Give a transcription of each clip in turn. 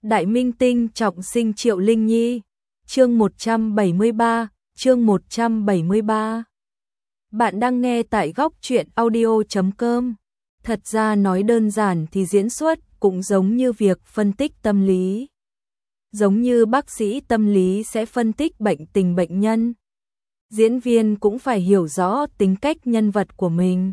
Đại minh tinh trọng sinh Triệu Linh Nhi. Chương 173. Bạn đang nghe tại góc truyện audio.com. Thật ra nói đơn giản thì diễn xuất cũng giống như việc phân tích tâm lý. Giống như bác sĩ tâm lý sẽ phân tích bệnh tình bệnh nhân, diễn viên cũng phải hiểu rõ tính cách nhân vật của mình.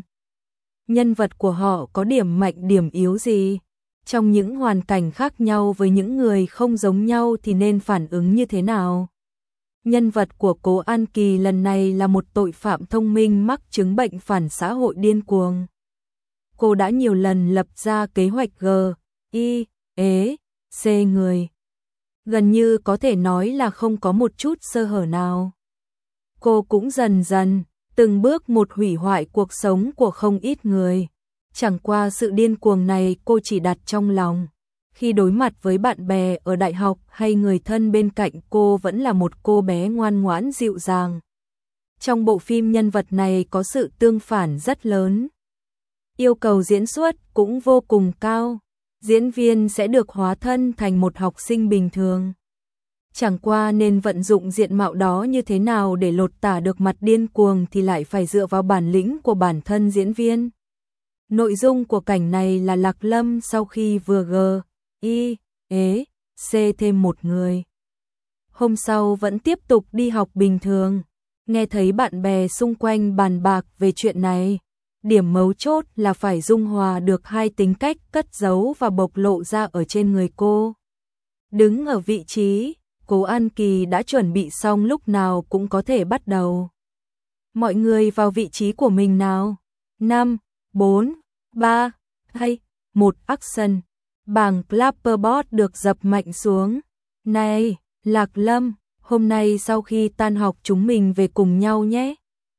Nhân vật của họ có điểm mạnh điểm yếu gì? Trong những hoàn cảnh khác nhau với những người không giống nhau thì nên phản ứng như thế nào? Nhân vật của Cố An Kỳ lần này là một tội phạm thông minh mắc chứng bệnh phản xã hội điên cuồng. Cô đã nhiều lần lập ra kế hoạch G, I, E, C người. Gần như có thể nói là không có một chút sơ hở nào. Cô cũng dần dần, từng bước một hủy hoại cuộc sống của không ít người. Chẳng qua sự điên cuồng này cô chỉ đặt trong lòng. Khi đối mặt với bạn bè ở đại học hay người thân bên cạnh cô vẫn là một cô bé ngoan ngoãn dịu dàng. Trong bộ phim nhân vật này có sự tương phản rất lớn. Yêu cầu diễn xuất cũng vô cùng cao. Diễn viên sẽ được hóa thân thành một học sinh bình thường. Chẳng qua nên vận dụng diện mạo đó như thế nào để lột tả được mặt điên cuồng thì lại phải dựa vào bản lĩnh của bản thân diễn viên. Nội dung của cảnh này là Lạc Lâm sau khi vừa G, I, E, C thêm một người. Hôm sau vẫn tiếp tục đi học bình thường. Nghe thấy bạn bè xung quanh bàn bạc về chuyện này. Điểm mấu chốt là phải dung hòa được hai tính cách cất giấu và bộc lộ ra ở trên người cô. Đứng ở vị trí, Cố An Kỳ đã chuẩn bị xong lúc nào cũng có thể bắt đầu. Mọi người vào vị trí của mình nào. 5, 4, 3, 2, 1 action. Bảng clapperboard được dập mạnh xuống. Này, Lạc Lâm, hôm nay sau khi tan học chúng mình về cùng nhau nhé.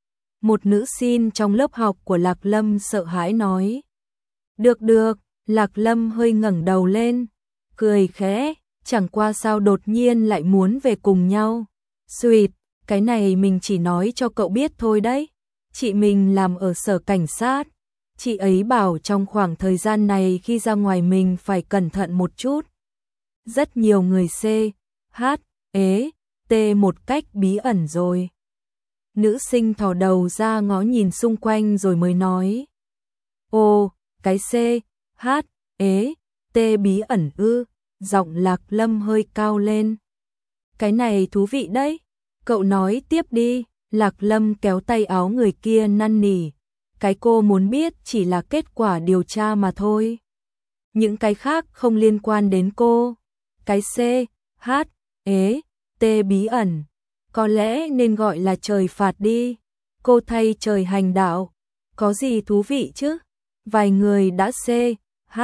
Một nữ sinh trong lớp học của Lạc Lâm sợ hãi nói. Được, Lạc Lâm hơi ngẩng đầu lên, cười khẽ, chẳng qua sao đột nhiên lại muốn về cùng nhau. Xuyệt, cái này mình chỉ nói cho cậu biết thôi đấy. Chị mình làm ở sở cảnh sát. Chị ấy bảo trong khoảng thời gian này khi ra ngoài mình phải cẩn thận một chút. Rất nhiều người C, H, E, T một cách bí ẩn rồi. Nữ sinh thò đầu ra ngó nhìn xung quanh rồi mới nói. Ồ, cái C, H, E, T bí ẩn ư, giọng Lạc Lâm hơi cao lên. Cái này thú vị đấy, cậu nói tiếp đi. Lạc Lâm kéo tay áo người kia năn nỉ. Cái cô muốn biết chỉ là kết quả điều tra mà thôi. Những cái khác không liên quan đến cô. Cái C, H, E, T bí ẩn. Có lẽ nên gọi là trời phạt đi. Cô thay trời hành đạo. Có gì thú vị chứ? Vài người đã C, H,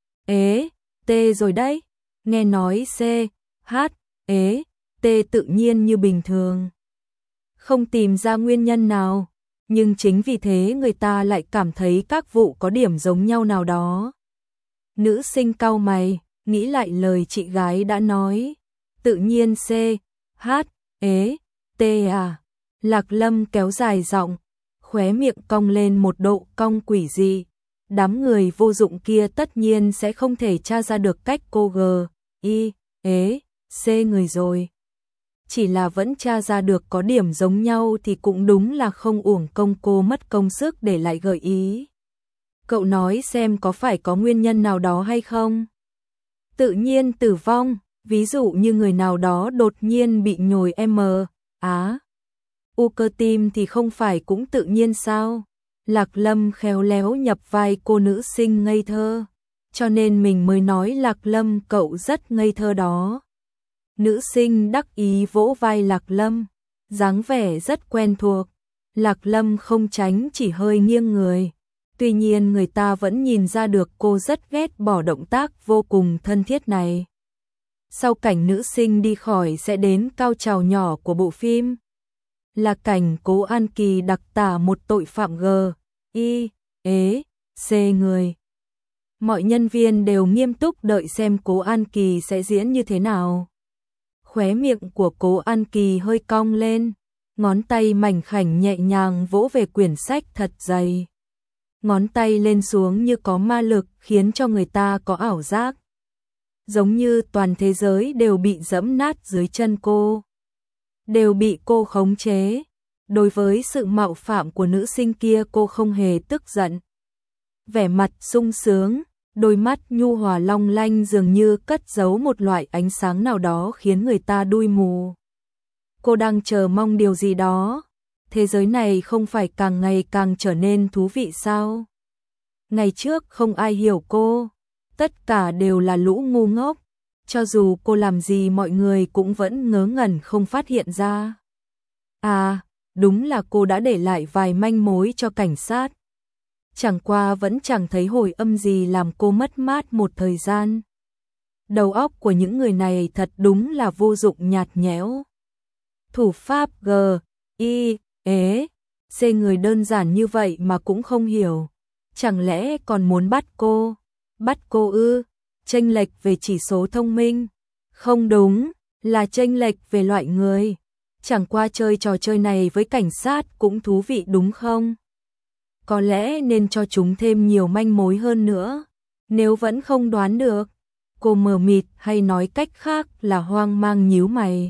E, T rồi đấy. Nghe nói C, H, E, T tự nhiên như bình thường. Không tìm ra nguyên nhân nào. Nhưng chính vì thế người ta lại cảm thấy các vụ có điểm giống nhau nào đó. Nữ sinh cau mày, nghĩ lại lời chị gái đã nói. Tự nhiên C, H, E, T à. Lạc Lâm kéo dài giọng, khóe miệng cong lên một độ cong quỷ dị. Đám người vô dụng kia tất nhiên sẽ không thể tra ra được cách cô G, I, E, C người rồi. Chỉ là vẫn tra ra được có điểm giống nhau thì cũng đúng là không uổng công cô mất công sức để lại gợi ý. Cậu nói xem có phải có nguyên nhân nào đó hay không? Tự nhiên tử vong, ví dụ như người nào đó đột nhiên bị nhồi M, Á. U cơ tim thì không phải cũng tự nhiên sao? Lạc Lâm khéo léo nhập vai cô nữ sinh ngây thơ. Cho nên mình mới nói Lạc Lâm cậu rất ngây thơ đó. Nữ sinh đắc ý vỗ vai Lạc Lâm, dáng vẻ rất quen thuộc. Lạc Lâm không tránh chỉ hơi nghiêng người. Tuy nhiên người ta vẫn nhìn ra được cô rất ghét bỏ động tác vô cùng thân thiết này. Sau cảnh nữ sinh đi khỏi sẽ đến cao trào nhỏ của bộ phim. Là cảnh Cố An Kỳ đặc tả một tội phạm G, I, E, C người. Mọi nhân viên đều nghiêm túc đợi xem Cố An Kỳ sẽ diễn như thế nào. Khóe miệng của Cố An Kỳ hơi cong lên, ngón tay mảnh khảnh nhẹ nhàng vỗ về quyển sách thật dày. Ngón tay lên xuống như có ma lực khiến cho người ta có ảo giác. giống như toàn thế giới đều bị giẫm nát dưới chân cô, đều bị cô khống chế. Đối với sự mạo phạm của nữ sinh kia cô không hề tức giận. Vẻ mặt sung sướng, đôi mắt nhu hòa long lanh dường như cất giấu một loại ánh sáng nào đó khiến người ta đui mù. Cô đang chờ mong điều gì đó. Thế giới này không phải càng ngày càng trở nên thú vị sao? Ngày trước không ai hiểu cô, tất cả đều là lũ ngu ngốc, cho dù cô làm gì mọi người cũng vẫn ngớ ngẩn không phát hiện ra. À, đúng là cô đã để lại vài manh mối cho cảnh sát. Chẳng qua vẫn chẳng thấy hồi âm gì làm cô mất mát một thời gian. Đầu óc của những người này thật đúng là vô dụng nhạt nhẽo. Thủ pháp G, I, E, C người đơn giản như vậy mà cũng không hiểu. Chẳng lẽ còn muốn bắt cô? Bắt cô ư? Chênh lệch về chỉ số thông minh? Không đúng, là chênh lệch về loại người. Chẳng qua chơi trò chơi này với cảnh sát cũng thú vị đúng không? Có lẽ nên cho chúng thêm nhiều manh mối hơn nữa. Nếu vẫn không đoán được, cô mờ mịt hay nói cách khác là hoang mang nhíu mày.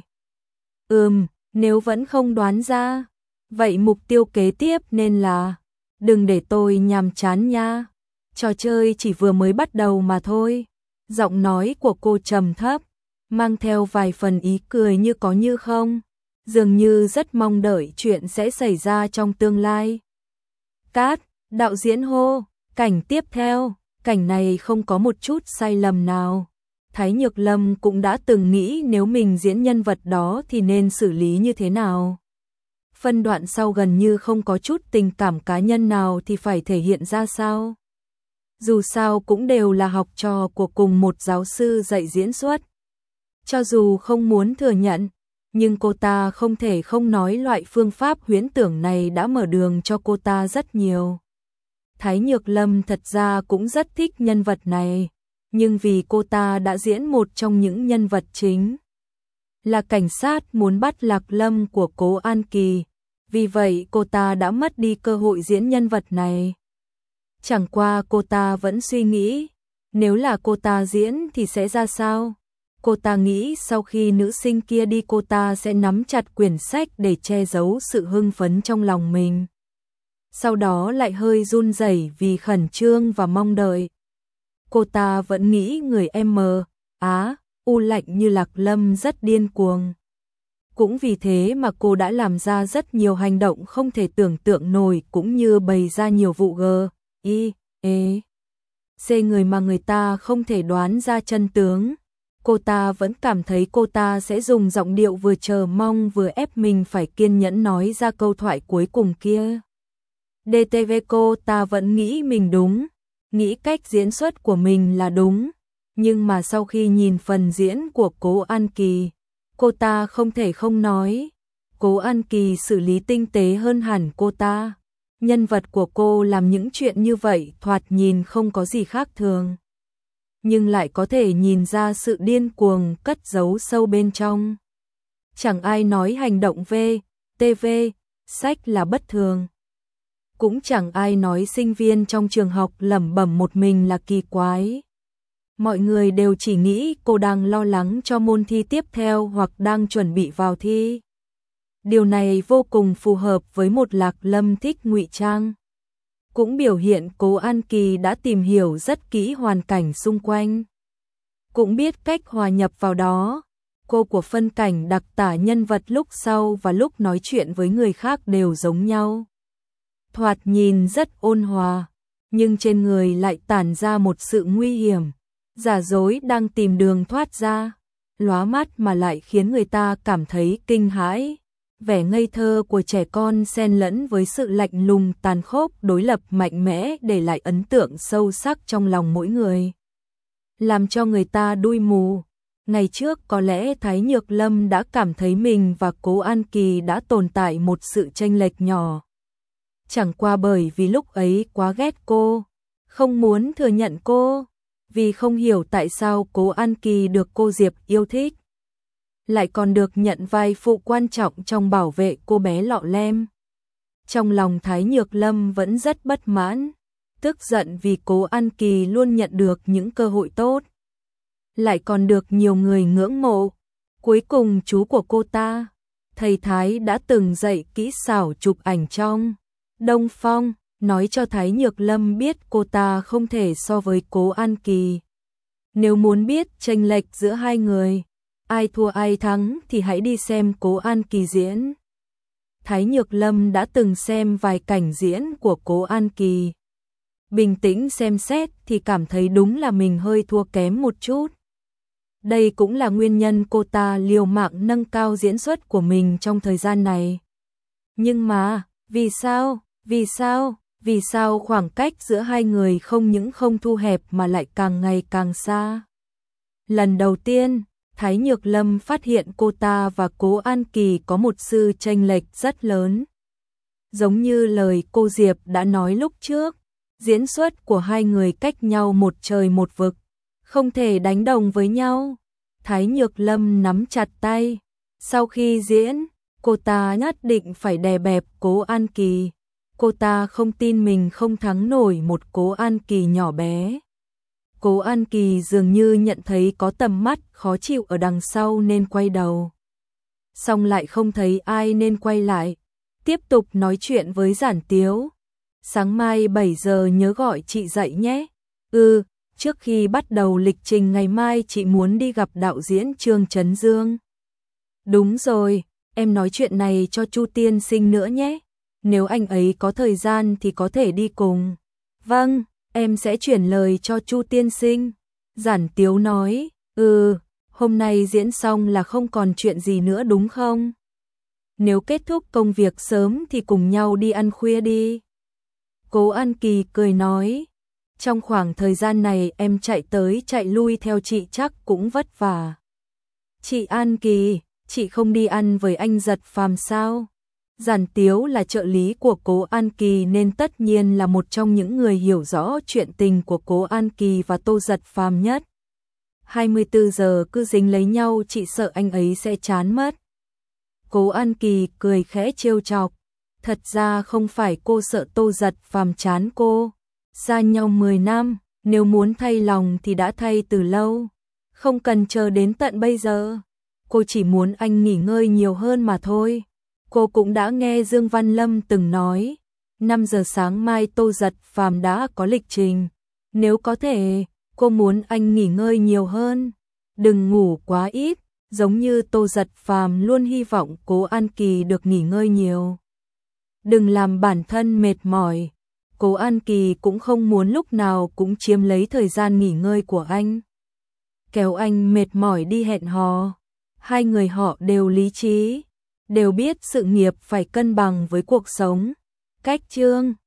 Nếu vẫn không đoán ra, vậy mục tiêu kế tiếp nên là đừng để tôi nhàm chán nha. Trò chơi chỉ vừa mới bắt đầu mà thôi. Giọng nói của cô trầm thấp, mang theo vài phần ý cười như có như không, dường như rất mong đợi chuyện sẽ xảy ra trong tương lai. Cát, đạo diễn hô, cảnh tiếp theo, cảnh này không có một chút sai lầm nào. Thái Nhược Lâm cũng đã từng nghĩ nếu mình diễn nhân vật đó thì nên xử lý như thế nào. Phân đoạn sau gần như không có chút tình cảm cá nhân nào thì phải thể hiện ra sao. Dù sao cũng đều là học trò của cùng một giáo sư dạy diễn xuất. Cho dù không muốn thừa nhận, nhưng cô ta không thể không nói loại phương pháp huyễn tưởng này đã mở đường cho cô ta rất nhiều. Thái Nhược Lâm thật ra cũng rất thích nhân vật này, nhưng vì cô ta đã diễn một trong những nhân vật chính, là cảnh sát muốn bắt Lạc Lâm của Cố An Kỳ, vì vậy cô ta đã mất đi cơ hội diễn nhân vật này. Chẳng qua cô ta vẫn suy nghĩ, nếu là cô ta diễn thì sẽ ra sao? Cô ta nghĩ sau khi nữ sinh kia đi cô ta sẽ nắm chặt quyển sách để che giấu sự hưng phấn trong lòng mình. Sau đó lại hơi run rẩy vì khẩn trương và mong đợi. Cô ta vẫn nghĩ người U lạnh như Lạc Lâm rất điên cuồng. Cũng vì thế mà cô đã làm ra rất nhiều hành động không thể tưởng tượng nổi cũng như bày ra nhiều vụ C người mà người ta không thể đoán ra chân tướng. Cô ta vẫn cảm thấy cô ta sẽ dùng giọng điệu vừa chờ mong vừa ép mình phải kiên nhẫn nói ra câu thoại cuối cùng kia. DTV cô ta vẫn nghĩ mình đúng, nghĩ cách diễn xuất của mình là đúng, nhưng mà sau khi nhìn phần diễn của Cố An Kỳ, cô ta không thể không nói, Cố An Kỳ xử lý tinh tế hơn hẳn cô ta. Nhân vật của cô làm những chuyện như vậy thoạt nhìn không có gì khác thường, nhưng lại có thể nhìn ra sự điên cuồng cất giấu sâu bên trong. Chẳng ai nói hành động TV, sách là bất thường. Cũng chẳng ai nói sinh viên trong trường học lẩm bẩm một mình là kỳ quái. Mọi người đều chỉ nghĩ cô đang lo lắng cho môn thi tiếp theo hoặc đang chuẩn bị vào thi. Điều này vô cùng phù hợp với một Lạc Lâm thích ngụy trang. Cũng biểu hiện Cố An Kỳ đã tìm hiểu rất kỹ hoàn cảnh xung quanh. Cũng biết cách hòa nhập vào đó. Cô của phân cảnh đặc tả nhân vật lúc sau và lúc nói chuyện với người khác đều giống nhau. Thoạt nhìn rất ôn hòa, nhưng trên người lại tản ra một sự nguy hiểm, giả dối đang tìm đường thoát ra, lóa mắt mà lại khiến người ta cảm thấy kinh hãi. Vẻ ngây thơ của trẻ con xen lẫn với sự lạnh lùng tàn khốc đối lập mạnh mẽ để lại ấn tượng sâu sắc trong lòng mỗi người, làm cho người ta đui mù. Ngày trước có lẽ Thái Nhược Lâm đã cảm thấy mình và Cố An Kỳ đã tồn tại một sự chênh lệch nhỏ. Chẳng qua bởi vì lúc ấy quá ghét cô, không muốn thừa nhận cô, vì không hiểu tại sao Cố An Kỳ được cô Diệp yêu thích, lại còn được nhận vai phụ quan trọng trong bảo vệ cô bé Lọ Lem. Trong lòng Thái Nhược Lâm vẫn rất bất mãn, tức giận vì Cố An Kỳ luôn nhận được những cơ hội tốt. lại còn được nhiều người ngưỡng mộ. Cuối cùng chú của cô ta, thầy Thái đã từng dạy kỹ xảo chụp ảnh trong Đông Phong, nói cho Thái Nhược Lâm biết cô ta không thể so với Cố An Kỳ. Nếu muốn biết chênh lệch giữa hai người, ai thua ai thắng thì hãy đi xem Cố An Kỳ diễn. Thái Nhược Lâm đã từng xem vài cảnh diễn của Cố An Kỳ. Bình tĩnh xem xét thì cảm thấy đúng là mình hơi thua kém một chút. Đây cũng là nguyên nhân cô ta liều mạng nâng cao diễn xuất của mình trong thời gian này. Nhưng mà, vì sao khoảng cách giữa hai người không những không thu hẹp mà lại càng ngày càng xa? Lần đầu tiên, Thái Nhược Lâm phát hiện cô ta và Cố An Kỳ có một sự chênh lệch rất lớn. Giống như lời cô Diệp đã nói lúc trước, diễn xuất của hai người cách nhau một trời một vực, không thể đánh đồng với nhau. Thái Nhược Lâm nắm chặt tay. Sau khi diễn, cô ta nhất định phải đè bẹp Cố An Kỳ. Cô ta không tin mình không thắng nổi một Cố An Kỳ nhỏ bé. Cố An Kỳ dường như nhận thấy có tầm mắt khó chịu ở đằng sau nên quay đầu. Xong lại không thấy ai nên quay lại. Tiếp tục nói chuyện với Giản Tiếu. Sáng mai 7 giờ nhớ gọi chị dậy nhé. Trước khi bắt đầu lịch trình ngày mai chị muốn đi gặp đạo diễn Trương Trấn Dương. Đúng rồi, em nói chuyện này cho Chu tiên sinh nữa nhé. Nếu anh ấy có thời gian thì có thể đi cùng. Vâng, em sẽ chuyển lời cho Chu tiên sinh. Giản Tiếu nói, hôm nay diễn xong là không còn chuyện gì nữa đúng không? Nếu kết thúc công việc sớm thì cùng nhau đi ăn khuya đi. Cố An Kỳ cười nói, trong khoảng thời gian này em chạy tới chạy lui theo chị chắc cũng vất vả. Chị An Kỳ, chị không đi ăn với anh Giật Phàm sao? Giản Tiếu là trợ lý của Cố An Kỳ nên tất nhiên là một trong những người hiểu rõ chuyện tình của Cố An Kỳ và Tô Giật Phàm nhất. 24 giờ cứ dính lấy nhau chị sợ anh ấy sẽ chán mất. Cố An Kỳ cười khẽ trêu chọc. Thật ra không phải cô sợ Tô Giật Phàm chán cô. Xa nhau 10 năm, nếu muốn thay lòng thì đã thay từ lâu. Không cần chờ đến tận bây giờ. Cô chỉ muốn anh nghỉ ngơi nhiều hơn mà thôi. Cô cũng đã nghe Dương Văn Lâm từng nói, 5 giờ sáng mai Tô Giật Phàm đã có lịch trình. Nếu có thể, cô muốn anh nghỉ ngơi nhiều hơn. Đừng ngủ quá ít, giống như Tô Giật Phàm luôn hy vọng Cố An Kỳ được nghỉ ngơi nhiều. Đừng làm bản thân mệt mỏi. Cố An Kỳ cũng không muốn lúc nào cũng chiếm lấy thời gian nghỉ ngơi của anh. Kéo anh mệt mỏi đi hẹn hò. Hai người họ đều lý trí, đều biết sự nghiệp phải cân bằng với cuộc sống. Cách Trương